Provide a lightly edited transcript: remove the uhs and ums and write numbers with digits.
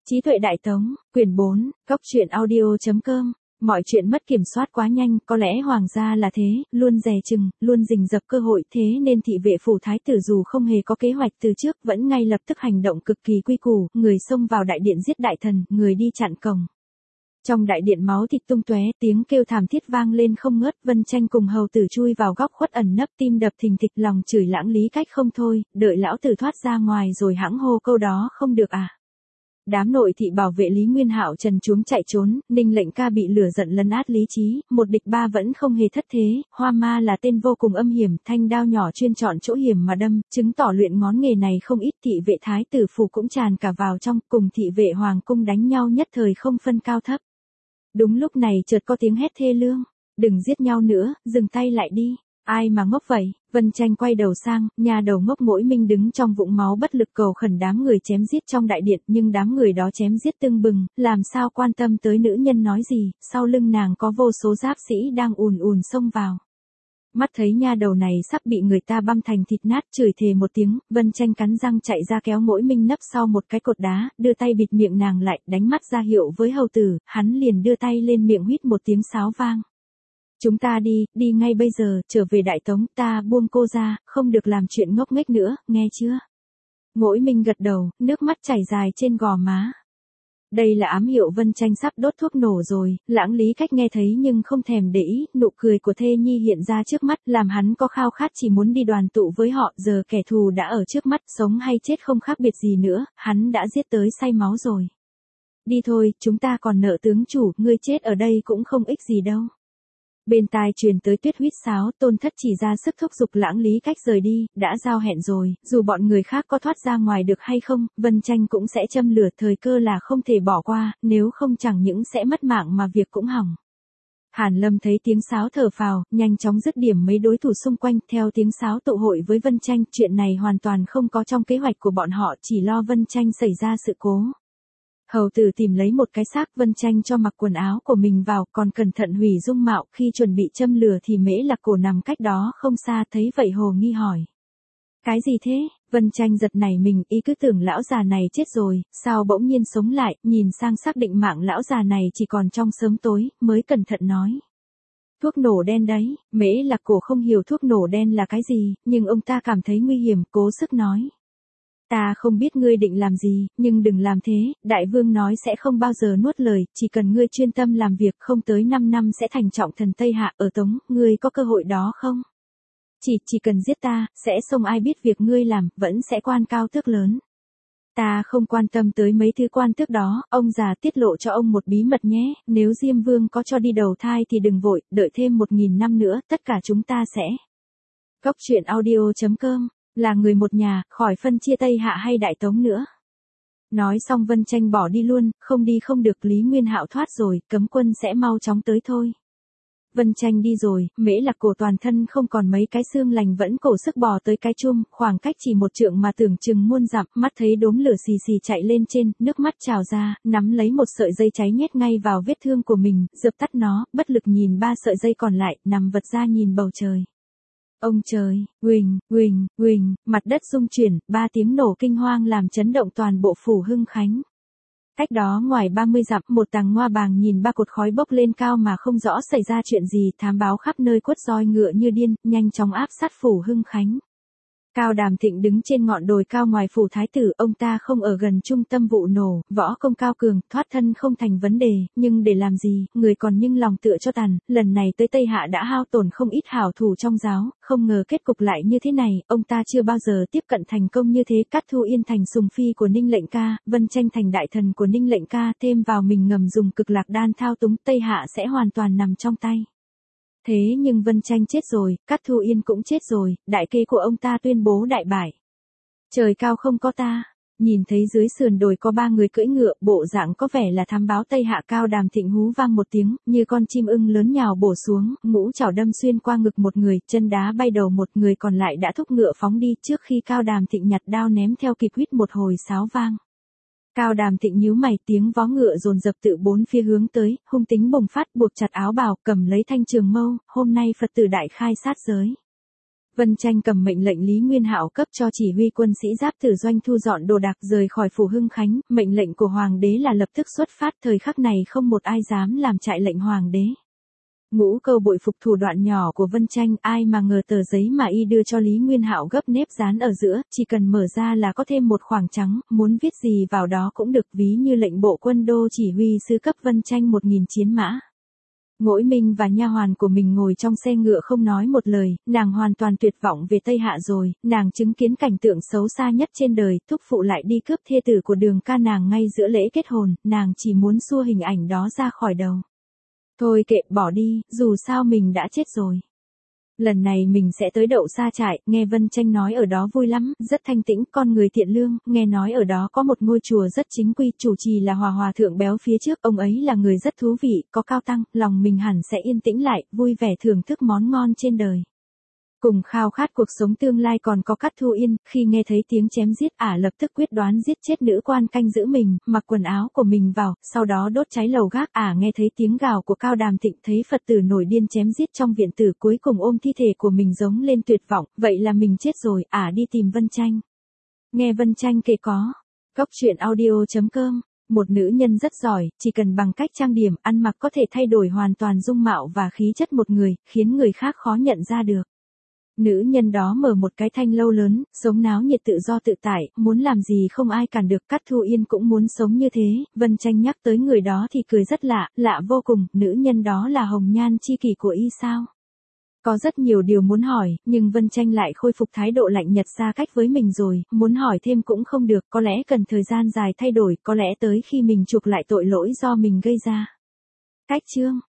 Trí tuệ Đại Tống, quyển 4, góc truyện audio.com. Mọi chuyện mất kiểm soát quá nhanh, có lẽ hoàng gia là thế, luôn dè chừng, luôn rình rập cơ hội, thế nên thị vệ phủ thái tử dù không hề có kế hoạch từ trước, vẫn ngay lập tức hành động cực kỳ quy củ, người xông vào đại điện giết đại thần, người đi chặn cổng. Trong đại điện máu thịt tung tóe, tiếng kêu thảm thiết vang lên không ngớt, Vân Tranh cùng hầu tử chui vào góc khuất ẩn nấp, tim đập thình thịch, lòng chửi Lãng Lý Cách không thôi, đợi lão tử thoát ra ngoài rồi hãng hô câu đó không được à. Đám nội thị bảo vệ Lý Nguyên Hạo trần truống chạy trốn, Ninh Lệnh Ca bị lửa giận lấn át lý trí, một địch ba vẫn không hề thất thế, Hoa Ma là tên vô cùng âm hiểm, thanh đao nhỏ chuyên chọn chỗ hiểm mà đâm, chứng tỏ luyện ngón nghề này không ít. Thị vệ thái tử phủ cũng tràn cả vào trong, cùng thị vệ hoàng cung đánh nhau nhất thời không phân cao thấp. Đúng lúc này chợt có tiếng hét thê lương, đừng giết nhau nữa, dừng tay lại đi. Ai mà ngốc vậy? Vân Tranh quay đầu sang, nhà đầu ngốc Mỗi Minh đứng trong vũng máu bất lực cầu khẩn đám người chém giết trong đại điện, nhưng đám người đó chém giết tưng bừng, làm sao quan tâm tới nữ nhân nói gì, sau lưng nàng có vô số giáp sĩ đang ùn ùn xông vào. Mắt thấy nha đầu này sắp bị người ta băm thành thịt nát, chửi thề một tiếng, Vân Tranh cắn răng chạy ra kéo Mỗi Minh nấp sau một cái cột đá, đưa tay bịt miệng nàng lại, đánh mắt ra hiệu với hầu tử, hắn liền đưa tay lên miệng huýt một tiếng sáo vang. Chúng ta đi ngay bây giờ, trở về Đại Tống, ta buông cô ra, không được làm chuyện ngốc nghếch nữa, nghe chưa? Mỗi Minh gật đầu, nước mắt chảy dài trên gò má. Đây là ám hiệu Vân Tranh sắp đốt thuốc nổ rồi, Lãng Lý Cách nghe thấy nhưng không thèm để ý, nụ cười của thê nhi hiện ra trước mắt, làm hắn có khao khát chỉ muốn đi đoàn tụ với họ, giờ kẻ thù đã ở trước mắt, sống hay chết không khác biệt gì nữa, hắn đã giết tới say máu rồi. Đi thôi, chúng ta còn nợ tướng chủ, ngươi chết ở đây cũng không ích gì đâu. Bên tai truyền tới Tuyết huýt sáo, Tôn Thất chỉ ra sức thúc giục Lãng Lý Cách rời đi, đã giao hẹn rồi, dù bọn người khác có thoát ra ngoài được hay không, Vân Tranh cũng sẽ châm lửa, thời cơ là không thể bỏ qua, nếu không chẳng những sẽ mất mạng mà việc cũng hỏng. Hàn Lâm thấy tiếng sáo thở phào, nhanh chóng dứt điểm mấy đối thủ xung quanh, theo tiếng sáo tụ hội với Vân Tranh, chuyện này hoàn toàn không có trong kế hoạch của bọn họ, chỉ lo Vân Tranh xảy ra sự cố. Hầu tử tìm lấy một cái xác, Vân Tranh cho mặc quần áo của mình vào, còn cẩn thận hủy dung mạo, khi chuẩn bị châm lửa thì Mễ Lạc Cổ nằm cách đó không xa, thấy vậy hồ nghi hỏi. Cái gì thế? Vân Tranh giật nảy mình, ý cứ tưởng lão già này chết rồi, sao bỗng nhiên sống lại, nhìn sang xác định mạng lão già này chỉ còn trong sớm tối, mới cẩn thận nói. Thuốc nổ đen đấy. Mễ Lạc Cổ không hiểu thuốc nổ đen là cái gì, nhưng ông ta cảm thấy nguy hiểm, cố sức nói. Ta không biết ngươi định làm gì, nhưng đừng làm thế, đại vương nói sẽ không bao giờ nuốt lời, chỉ cần ngươi chuyên tâm làm việc, không tới 5 năm sẽ thành trọng thần Tây Hạ ở Tống, ngươi có cơ hội đó không? Chỉ cần giết ta, sẽ không ai biết việc ngươi làm, vẫn sẽ quan cao tước lớn. Ta không quan tâm tới mấy thứ quan tước đó, ông già tiết lộ cho ông một bí mật nhé, nếu Diêm Vương có cho đi đầu thai thì đừng vội, đợi thêm 1000 năm nữa, tất cả chúng ta sẽ. Góc truyện audio.com. Là người một nhà, khỏi phân chia Tây Hạ hay Đại Tống nữa. Nói xong Vân Tranh bỏ đi luôn, không đi không được, Lý Nguyên Hạo thoát rồi, cấm quân sẽ mau chóng tới thôi. Vân Tranh đi rồi, Mễ Lạc Cổ toàn thân không còn mấy cái xương lành vẫn cổ sức bò tới cái chum, khoảng cách chỉ 1 trượng mà tưởng chừng muôn dặm, mắt thấy đốm lửa xì xì chạy lên trên, nước mắt trào ra, nắm lấy một sợi dây cháy nhét ngay vào vết thương của mình, dập tắt nó, bất lực nhìn 3 sợi dây còn lại, nằm vật ra nhìn bầu trời. Ông trời, huỳnh, mặt đất rung chuyển, 3 tiếng nổ kinh hoang làm chấn động toàn bộ phủ Hưng Khánh. Cách đó ngoài 30 dặm, một tàng ngoa bàng nhìn 3 cột khói bốc lên cao mà không rõ xảy ra chuyện gì, thám báo khắp nơi quất roi ngựa như điên, nhanh chóng áp sát phủ Hưng Khánh. Cao Đàm Thịnh đứng trên ngọn đồi cao ngoài phủ thái tử, ông ta không ở gần trung tâm vụ nổ, võ công cao cường, thoát thân không thành vấn đề, nhưng để làm gì, người còn nhưng lòng tựa cho tàn, lần này tới Tây Hạ đã hao tổn không ít hảo thủ trong giáo, không ngờ kết cục lại như thế này, ông ta chưa bao giờ tiếp cận thành công như thế, Cát Thu Yên thành sùng phi của Ninh Lệnh Ca, Vân Tranh thành đại thần của Ninh Lệnh Ca, thêm vào mình ngầm dùng cực lạc đan thao túng, Tây Hạ sẽ hoàn toàn nằm trong tay. Thế nhưng Vân Tranh chết rồi, Cát Thu Yên cũng chết rồi, đại kế của ông ta tuyên bố đại bại. Trời cao không có ta, nhìn thấy dưới sườn đồi có 3 người cưỡi ngựa, bộ dạng có vẻ là thám báo Tây Hạ. Cao Đàm Thịnh hú vang một tiếng, như con chim ưng lớn nhào bổ xuống, ngũ chảo đâm xuyên qua ngực một người, chân đá bay đầu một người còn lại đã thúc ngựa phóng đi, trước khi Cao Đàm Thịnh nhặt đao ném theo kịp huýt một hồi sáo vang. Cao Đàm Thịnh nhíu mày, tiếng vó ngựa dồn dập tự 4 phía hướng tới, hung tính bùng phát, buộc chặt áo bào, cầm lấy thanh trường mâu, hôm nay Phật tử đại khai sát giới. Vân Tranh cầm mệnh lệnh Lý Nguyên Hạo cấp cho chỉ huy quân sĩ giáp tử doanh thu dọn đồ đạc rời khỏi phủ Hưng Khánh, mệnh lệnh của hoàng đế là lập tức xuất phát, thời khắc này không một ai dám làm chạy lệnh hoàng đế. Ngũ Câu bội phục thủ đoạn nhỏ của Vân Tranh, ai mà ngờ tờ giấy mà y đưa cho Lý Nguyên Hạo gấp nếp dán ở giữa, chỉ cần mở ra là có thêm một khoảng trắng, muốn viết gì vào đó cũng được, ví như lệnh bộ quân đô chỉ huy sứ cấp Vân Tranh 1000 chiến mã. Ngỗi Minh và nha hoàn của mình ngồi trong xe ngựa không nói một lời, nàng hoàn toàn tuyệt vọng về Tây Hạ rồi, nàng chứng kiến cảnh tượng xấu xa nhất trên đời, thúc phụ lại đi cướp thê tử của Đường ca nàng ngay giữa lễ kết hôn, nàng chỉ muốn xua hình ảnh đó ra khỏi đầu. Thôi kệ, bỏ đi, dù sao mình đã chết rồi. Lần này mình sẽ tới Đậu Sa Trại, nghe Vân Tranh nói ở đó vui lắm, rất thanh tĩnh, con người thiện lương, nghe nói ở đó có một ngôi chùa rất chính quy, chủ trì là Hòa thượng béo phía trước, ông ấy là người rất thú vị, có cao tăng, lòng mình hẳn sẽ yên tĩnh lại, vui vẻ thưởng thức món ngon trên đời. Cùng khao khát cuộc sống tương lai còn có Cát Thu Yên, khi nghe thấy tiếng chém giết lập tức quyết đoán giết chết nữ quan canh giữ mình, mặc quần áo của mình vào, sau đó đốt cháy lầu gác. Nghe thấy tiếng gào của Cao Đàm Thịnh, thấy Phật tử nổi điên chém giết trong viện tử, cuối cùng ôm thi thể của mình giống lên tuyệt vọng, vậy là mình chết rồi, đi tìm Vân Tranh. Nghe Vân Tranh kể có. Góc truyện audio.com. Một nữ nhân rất giỏi, chỉ cần bằng cách trang điểm, ăn mặc có thể thay đổi hoàn toàn dung mạo và khí chất một người, khiến người khác khó nhận ra được. Nữ nhân đó mở một cái thanh lâu lớn, sống náo nhiệt tự do tự tại, muốn làm gì không ai cản được. Cát Thu Yên cũng muốn sống như thế, Vân Tranh nhắc tới người đó thì cười rất lạ vô cùng, nữ nhân đó là hồng nhan chi kỷ của y sao? Có rất nhiều điều muốn hỏi, nhưng Vân Tranh lại khôi phục thái độ lạnh nhạt xa cách với mình rồi, muốn hỏi thêm cũng không được, có lẽ cần thời gian dài thay đổi, có lẽ tới khi mình chuộc lại tội lỗi do mình gây ra. Cách chương